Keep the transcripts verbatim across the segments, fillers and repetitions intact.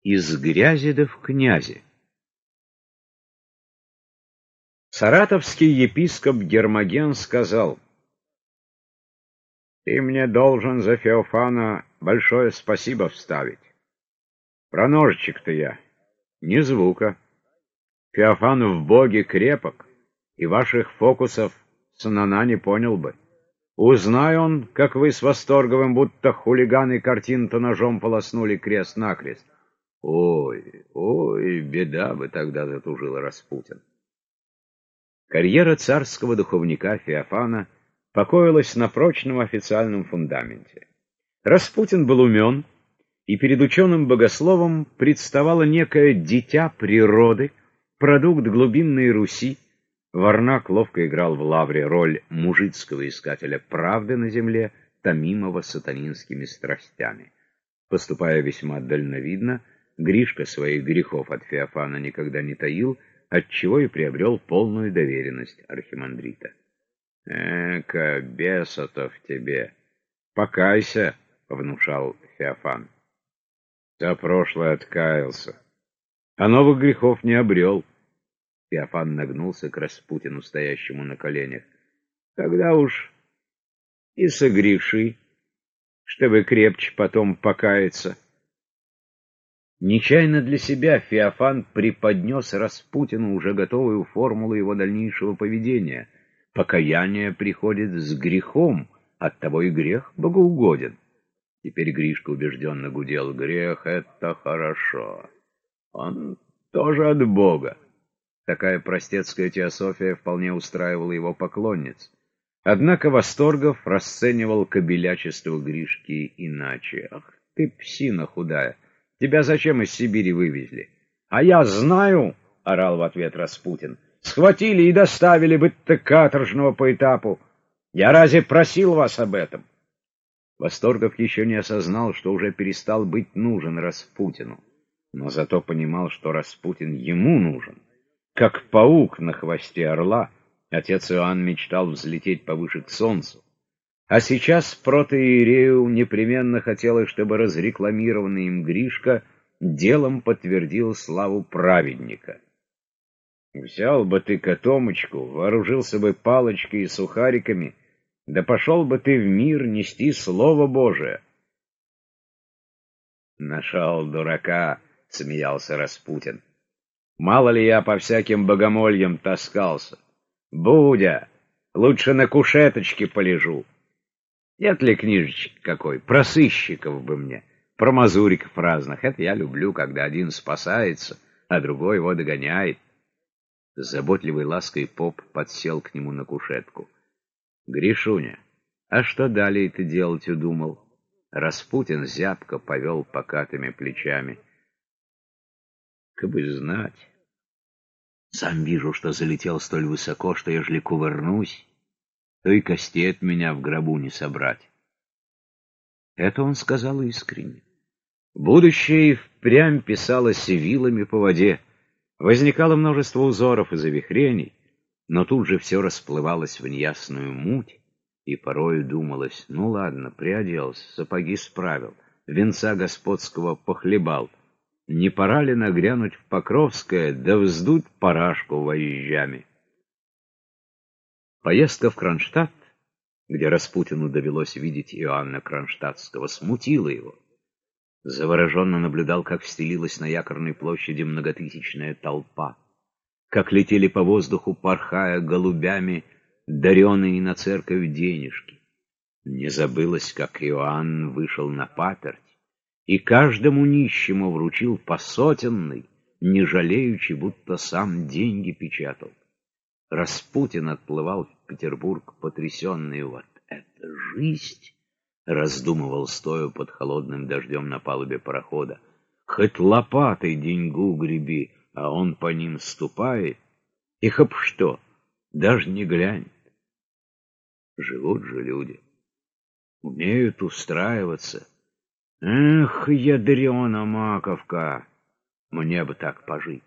Из грязи да в князи. Саратовский епископ Гермоген сказал: «Ты мне должен за Феофана большое спасибо вставить. Про ножичек-то я ни звука. Феофан в Боге крепок, и ваших фокусов Санана не понял бы. Узнай он, как вы с Восторговым, будто хулиганы картин-то ножом полоснули крест-накрест. Ой, ой, беда бы тогда затужила Распутин». Карьера царского духовника Феофана покоилась на прочном официальном фундаменте. Распутин был умен, и перед ученым богословом представало некое дитя природы, продукт глубинной Руси. Варнак ловко играл в Лавре роль мужицкого искателя правды на земле, томимого сатанинскими страстями. Поступая весьма дальновидно, Гришка своих грехов от Феофана никогда не таил, отчего и приобрел полную доверенность архимандрита. «Эка, беса-то в тебе! Покайся!» — внушал Феофан. «За прошлое откаялся, а новых грехов не обрел». Феофан нагнулся к Распутину, стоящему на коленях. «Когда уж и согреши, чтобы крепче потом покаяться». Нечаянно для себя Феофан преподнес Распутину уже готовую формулу его дальнейшего поведения. Покаяние приходит с грехом, оттого и грех богоугоден. Теперь Гришка убежденно гудел: грех — это хорошо, он тоже от Бога. Такая простецкая теософия вполне устраивала его поклонниц. Однако Восторгов расценивал кобелячество Гришки иначе. «Ах ты, псина худая! Тебя зачем из Сибири вывезли?» «А я знаю!» — орал в ответ Распутин. «Схватили и доставили бы-то каторжного по этапу. Я разве просил вас об этом?» Восторгов еще не осознал, что уже перестал быть нужен Распутину, но зато понимал, что Распутин ему нужен. Как паук на хвосте орла, отец Иоанн мечтал взлететь повыше к солнцу. А сейчас протоиерею непременно хотелось, чтобы разрекламированный им Гришка делом подтвердил славу праведника. «Взял бы ты котомочку, вооружился бы палочкой и сухариками, да пошел бы ты в мир нести Слово Божие». «Нашел дурака», — смеялся Распутин. «Мало ли я по всяким богомольям таскался. Будя, лучше на кушеточке полежу. Нет ли книжечки какой? Про сыщиков бы мне, про мазуриков разных. Это я люблю, когда один спасается, а другой его догоняет». С заботливой лаской поп подсел к нему на кушетку. «Гришуня, а что далее ты делать удумал?» Распутин зябко повел покатыми плечами. «Кабы знать. Сам вижу, что залетел столь высоко, что ежели кувырнусь, то и костей от меня в гробу не собрать». Это он сказал искренне. Будущее и впрямь писалось вилами по воде. Возникало множество узоров и завихрений, но тут же все расплывалось в неясную муть, и порою думалось: ну ладно, приоделся, сапоги справил, венца господского похлебал. Не пора ли нагрянуть в Покровское, да вздуть парашку вожжами? Поездка в Кронштадт, где Распутину довелось видеть Иоанна Кронштадтского, смутила его. Завороженно наблюдал, как стелилась на Якорной площади многотысячная толпа, как летели по воздуху, порхая голубями, дареные на церковь денежки. Не забылось, как Иоанн вышел на паперть и каждому нищему вручил по сотенной, не жалеючи, будто сам деньги печатал. Распутин отплывал в Петербург потрясенный. «Вот это жизнь!» — раздумывал, стоя под холодным дождем на палубе парохода. «Хоть лопатой деньгу греби, а он по ним ступает, и хоп что, даже не глянет». Живут же люди, умеют устраиваться. Эх, ядрена маковка, мне бы так пожить.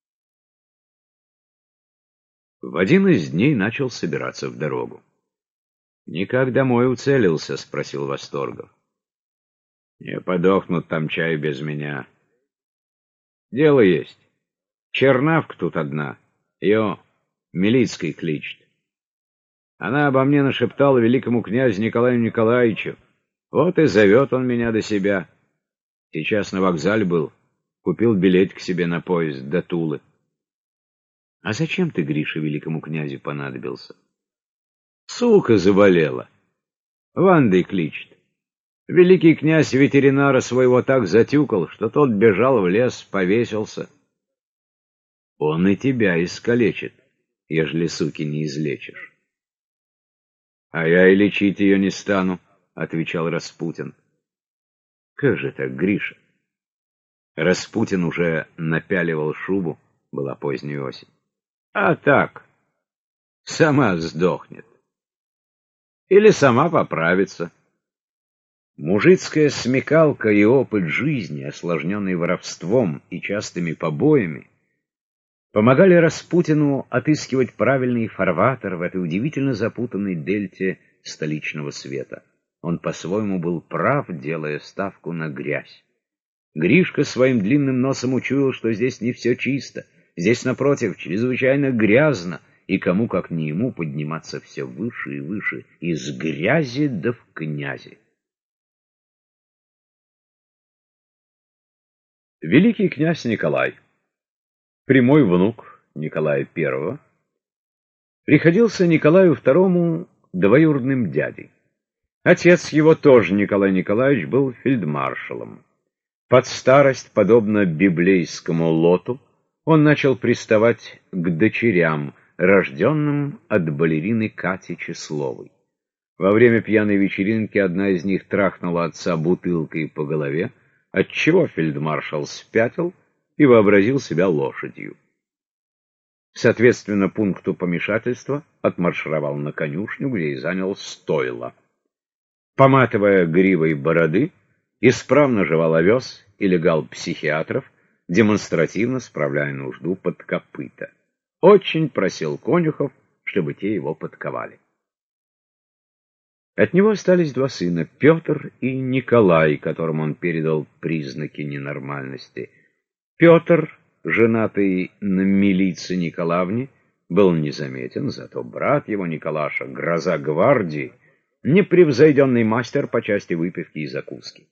В один из дней начал собираться в дорогу. «Никак домой уцелился?» — спросил Восторгов. «Не подохнут там чай без меня. Дело есть. Чернавка тут одна. Ее Милицкой кличет. Она обо мне нашептала великому князю Николаю Николаевичу. Вот и зовет он меня до себя. Сейчас на вокзале был. Купил билет к себе на поезд до Тулы. А зачем ты, Гриша, великому князю понадобился? Сука заболела. Вандой кличет. Великий князь ветеринара своего так затюкал, что тот бежал в лес, повесился. Он и тебя искалечит, ежели суки не излечишь. — А я и лечить ее не стану, — отвечал Распутин. — Как же так, Гриша? Распутин уже напяливал шубу, была поздняя осень. — А так, сама сдохнет. Или сама поправится. Мужицкая смекалка и опыт жизни, осложненный воровством и частыми побоями, помогали Распутину отыскивать правильный фарватер в этой удивительно запутанной дельте столичного света. Он по-своему был прав, делая ставку на грязь. Гришка своим длинным носом учуял, что здесь не все чисто, здесь, напротив, чрезвычайно грязно, и кому, как не ему, подниматься все выше и выше, из грязи да в князи. Великий князь Николай, прямой внук Николая Первого, приходился Николаю Второму двоюродным дядей. Отец его тоже, Николай Николаевич, был фельдмаршалом. Под старость, подобно библейскому Лоту, он начал приставать к дочерям, рожденным от балерины Кати Числовой. Во время пьяной вечеринки одна из них трахнула отца бутылкой по голове, отчего фельдмаршал спятил и вообразил себя лошадью. Соответственно пункту помешательства отмаршировал на конюшню, где и занял стойло. Поматывая гривой бороды, исправно жевал овес и легал психиатров, демонстративно справляя нужду под копыта. Очень просил конюхов, чтобы те его подковали. От него остались два сына, Петр и Николай, которым он передал признаки ненормальности. Петр, женатый на Милице Николаевне, был незаметен, зато брат его Николаша, гроза гвардии, непревзойденный мастер по части выпивки и закуски.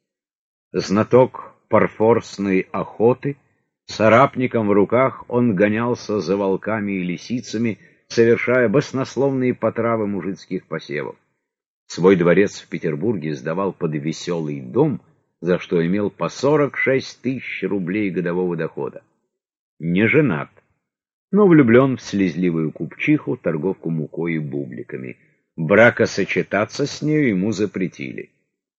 Знаток парфорсной охоты, с арапником в руках он гонялся за волками и лисицами, совершая баснословные потравы мужицких посевов. Свой дворец в Петербурге сдавал под веселый дом, за что имел по сорок шесть тысяч рублей годового дохода. Не женат, но влюблен в слезливую купчиху, торговку мукой и бубликами. Бракосочетаться с нею ему запретили.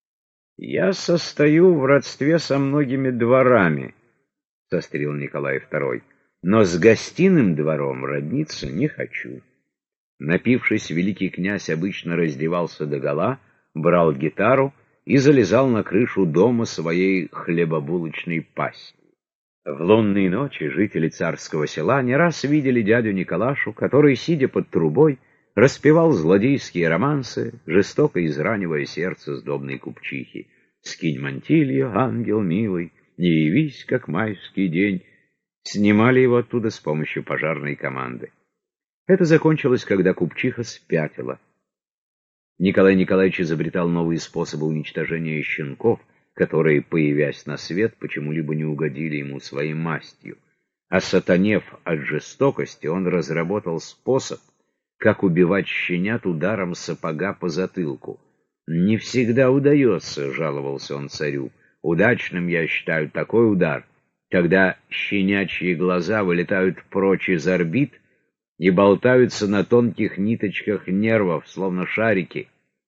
«Я состою в родстве со многими дворами», — сострил Николай Второй, — «но с гостиным двором родниться не хочу». Напившись, великий князь обычно раздевался догола, брал гитару и залезал на крышу дома своей хлебобулочной пасти. В лунные ночи жители царского села не раз видели дядю Николашу, который, сидя под трубой, распевал злодейские романсы, жестоко изранивая сердце сдобной купчихи. «Скинь мантилью, ангел милый, не явись, как майский день». Снимали его оттуда с помощью пожарной команды. Это закончилось, когда купчиха спятила. Николай Николаевич изобретал новые способы уничтожения щенков, которые, появясь на свет, почему-либо не угодили ему своей мастью. Осатанев от жестокости, он разработал способ, как убивать щенят ударом сапога по затылку. «Не всегда удается», — жаловался он царю. «Удачным я считаю такой удар, когда щенячьи глаза вылетают прочь из орбит и болтаются на тонких ниточках нервов, словно шарики».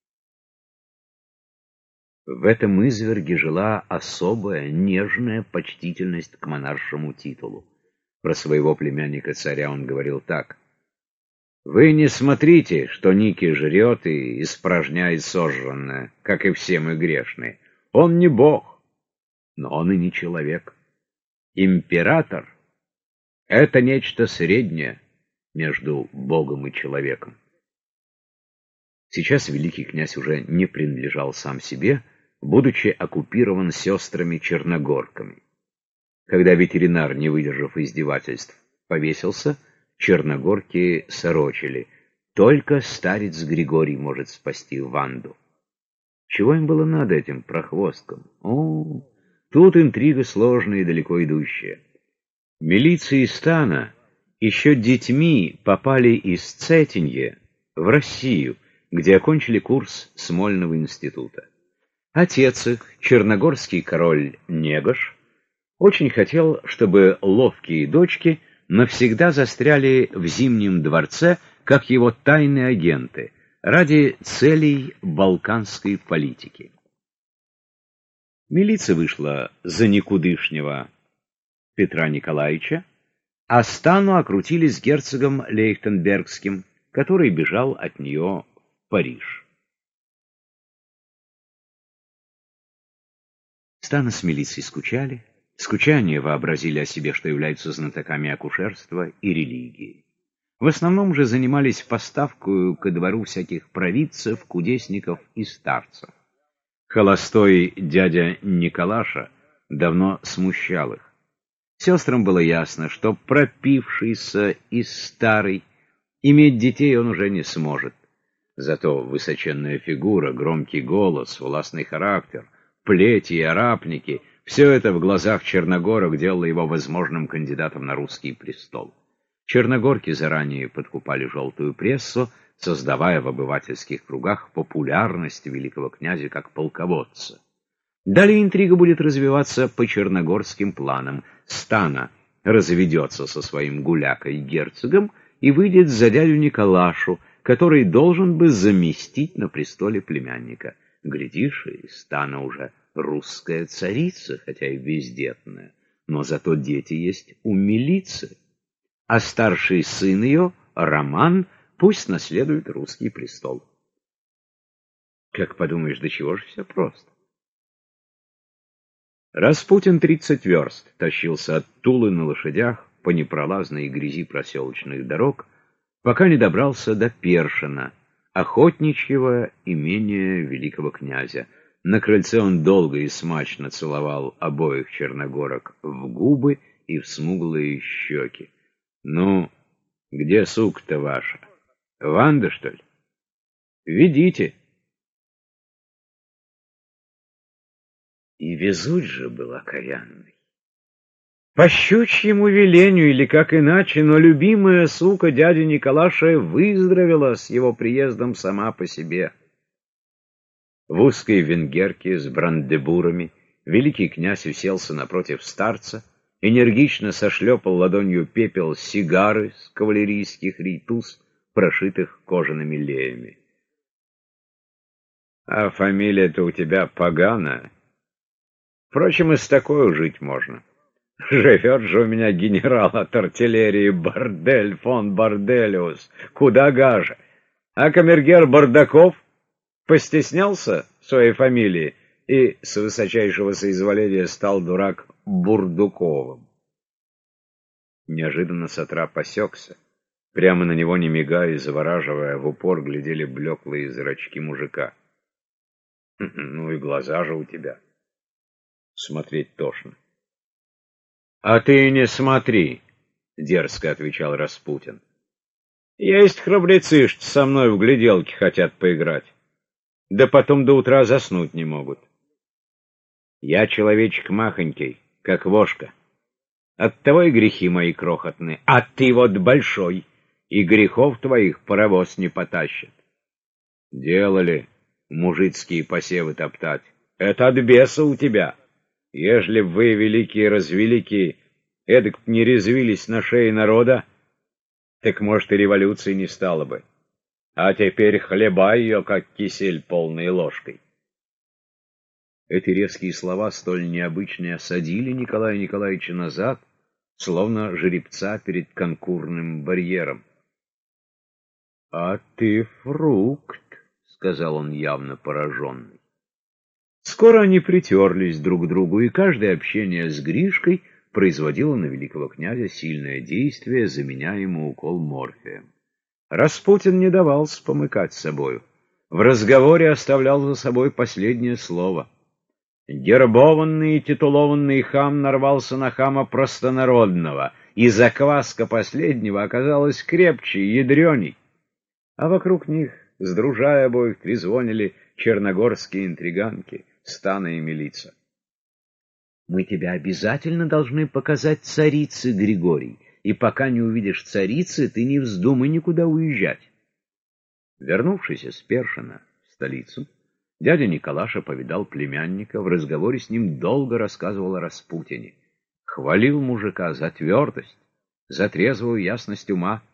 В этом изверге жила особая, нежная почтительность к монаршему титулу. Про своего племянника-царя он говорил так: «Вы не смотрите, что Ники жрет и испражняет сожранное, как и все мы грешные. Он не бог, но он и не человек. Император — это нечто среднее между Богом и человеком». Сейчас великий князь уже не принадлежал сам себе, будучи оккупирован сестрами-черногорками. Когда ветеринар, не выдержав издевательств, повесился, черногорки сорочили. Только старец Григорий может спасти Ванду. Чего им было надо этим прохвосткам? О, тут интрига сложная и далеко идущая. Милиции стана еще детьми попали из Цетенье в Россию, где окончили курс Смольного института. Отец их, черногорский король Негош, очень хотел, чтобы ловкие дочки навсегда застряли в Зимнем дворце, как его тайные агенты, ради целей балканской политики. Милиция вышла за никудышнего Петра Николаевича, а стану окрутили с герцогом Лейхтенбергским, который бежал от нее в Париж. Стана с милицией скучали, скучание вообразили о себе, что являются знатоками акушерства и религии. В основном же занимались поставкой ко двору всяких провидцев, кудесников и старцев. Холостой дядя Николаша давно смущал их. Сестрам было ясно, что пропившийся и старый, иметь детей он уже не сможет. Зато высоченная фигура, громкий голос, властный характер, плети и арапники — все это в глазах черногорок делало его возможным кандидатом на русский престол. Черногорки заранее подкупали желтую прессу, создавая в обывательских кругах популярность великого князя как полководца. Далее интрига будет развиваться по черногорским планам. Стана разведется со своим гулякой-герцогом и выйдет за дядю Николашу, который должен бы заместить на престоле племянника. Глядишь, и Стана уже русская царица, хотя и бездетная, но зато дети есть у милиции. А старший сын ее, Роман, пусть наследует русский престол. Как подумаешь, до чего же все просто? Распутин тридцать верст тащился от Тулы на лошадях по непролазной грязи проселочных дорог, пока не добрался до Першина, охотничьего имения великого князя. На крыльце он долго и смачно целовал обоих черногорок в губы и в смуглые щеки. «Ну, где сука-то ваша? Ванда, что ли? Ведите». И везуть же был окаянный. По щучьему велению, или как иначе, но любимая сука дяди Николаша выздоровела с его приездом сама по себе. В узкой венгерке с брандебурами великий князь уселся напротив старца, энергично сошлепал ладонью пепел сигары с кавалерийских рейтуз, прошитых кожаными леями. — А фамилия-то у тебя поганая. Впрочем, и с такой жить можно. Живет же у меня генерал от артиллерии Бордель фон Борделиус, куда гаже. А камергер Бардаков постеснялся своей фамилии и с высочайшего соизволения стал дурак Бурдуковым. Неожиданно сатрап осекся. Прямо на него, не мигая и завораживая, в упор глядели блеклые зрачки мужика. — Ну и глаза же у тебя. Смотреть тошно. — А ты не смотри, — дерзко отвечал Распутин. — Есть храбрецы, что со мной в гляделки хотят поиграть. Да потом до утра заснуть не могут. Я человечек махонький, как вошка. Оттого и грехи мои крохотные, а ты вот большой, и грехов твоих паровоз не потащит. Делали мужицкие посевы топтать. Это от беса у тебя. Ежели б вы, великие развеликие, эдак не резвились на шее народа, так, может, и революции не стало бы. А теперь хлебай ее, как кисель, полной ложкой. Эти резкие слова, столь необычные, осадили Николая Николаевича назад, словно жеребца перед конкурным барьером. — А ты фрукт, — сказал он, явно пораженный. Скоро они притерлись друг к другу, и каждое общение с Гришкой производило на великого князя сильное действие, заменяя ему укол морфия. Распутин не давался помыкать с собою. В разговоре оставлял за собой последнее слово. Гербованный и титулованный хам нарвался на хама простонародного, и закваска последнего оказалась крепче и ядреней. А вокруг них, сдружая обоих, трезвонили черногорские интриганки, Стана и Милица. «Мы тебя обязательно должны показать царицы, Григорий, и пока не увидишь царицы, ты не вздумай никуда уезжать». Вернувшись из Першина в столицу, дядя Николаша повидал племянника, в разговоре с ним долго рассказывал о Распутине. Хвалил мужика за твердость, за трезвую ясность ума.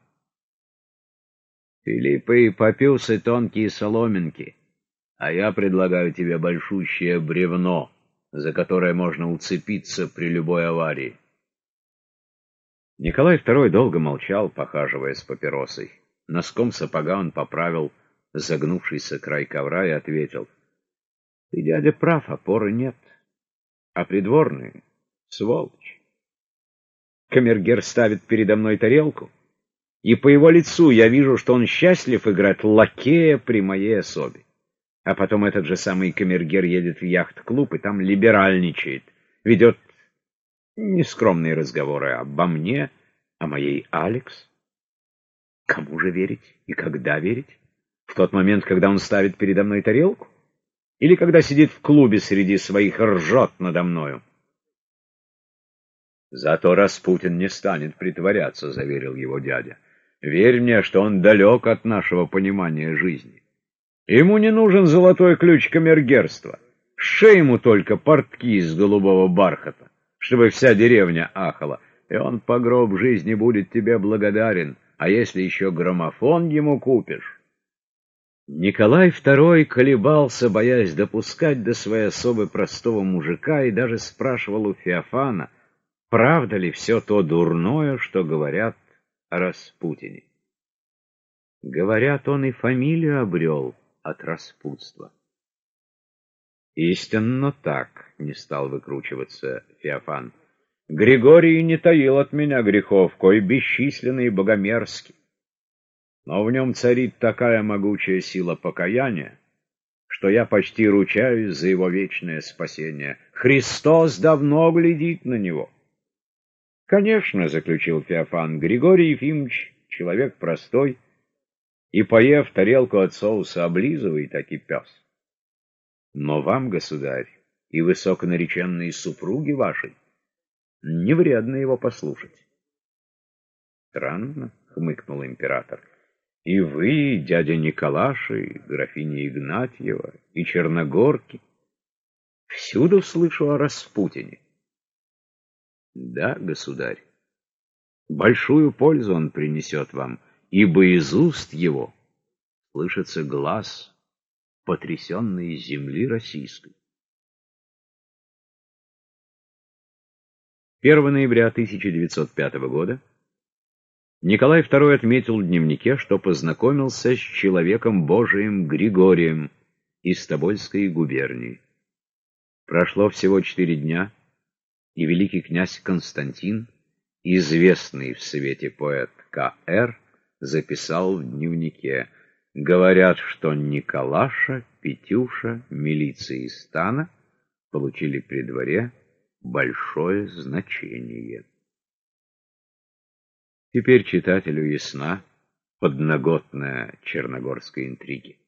«Ты, липы, попился тонкие соломинки, а я предлагаю тебе большущее бревно, за которое можно уцепиться при любой аварии». Николай Второй долго молчал, похаживая с папиросой. Носком сапога он поправил загнувшийся край ковра и ответил: «Ты, дядя, прав, опоры нет, а придворные — сволочь. Камергер ставит передо мной тарелку, и по его лицу я вижу, что он счастлив играть лакея при моей особе. А потом этот же самый камергер едет в яхт-клуб и там либеральничает, ведет нескромные разговоры обо мне, о моей Алекс. Кому же верить и когда верить? В тот момент, когда он ставит передо мной тарелку? Или когда сидит в клубе среди своих и ржет надо мною?» «Зато Распутин не станет притворяться», — заверил его дядя. «Верь мне, что он далек от нашего понимания жизни. Ему не нужен золотой ключ камергерства. Сшей ему только портки из голубого бархата, чтобы вся деревня ахала, и он по гроб жизни будет тебе благодарен, а если еще граммофон ему купишь». Николай Второй колебался, боясь допускать до своей особы простого мужика, и даже спрашивал у Феофана, правда ли все то дурное, что говорят о Распутине. Говорят, он и фамилию обрел от распутства. «Истинно так», — не стал выкручиваться Феофан. «Григорий не таил от меня грехов, кой бесчисленный и богомерзкий. Но в нем царит такая могучая сила покаяния, что я почти ручаюсь за его вечное спасение. Христос давно глядит на него». «Конечно, — заключил Феофан, — Григорий Ефимович человек простой, и, поев тарелку от соуса, облизывает, таки пес. Но вам, государь, и высоконареченные супруги вашей, не вредно его послушать». «Странно, — хмыкнул император, — и вы, и дядя Николаша, и графиня Игнатьева, и Черногорки. Всюду слышу о Распутине». «Да, государь, большую пользу он принесет вам, ибо из уст его слышится глас потрясенной земли российской». первого ноября тысяча девятьсот пятого года Николай Второй отметил в дневнике, что познакомился с человеком Божиим Григорием из Тобольской губернии. Прошло всего четыре дня, и великий князь Константин, известный в свете поэт К Р, записал в дневнике: «Говорят, что Николаша, Петюша, Милиция и Стана получили при дворе большое значение». Теперь читателю ясна подноготная черногорской интриги.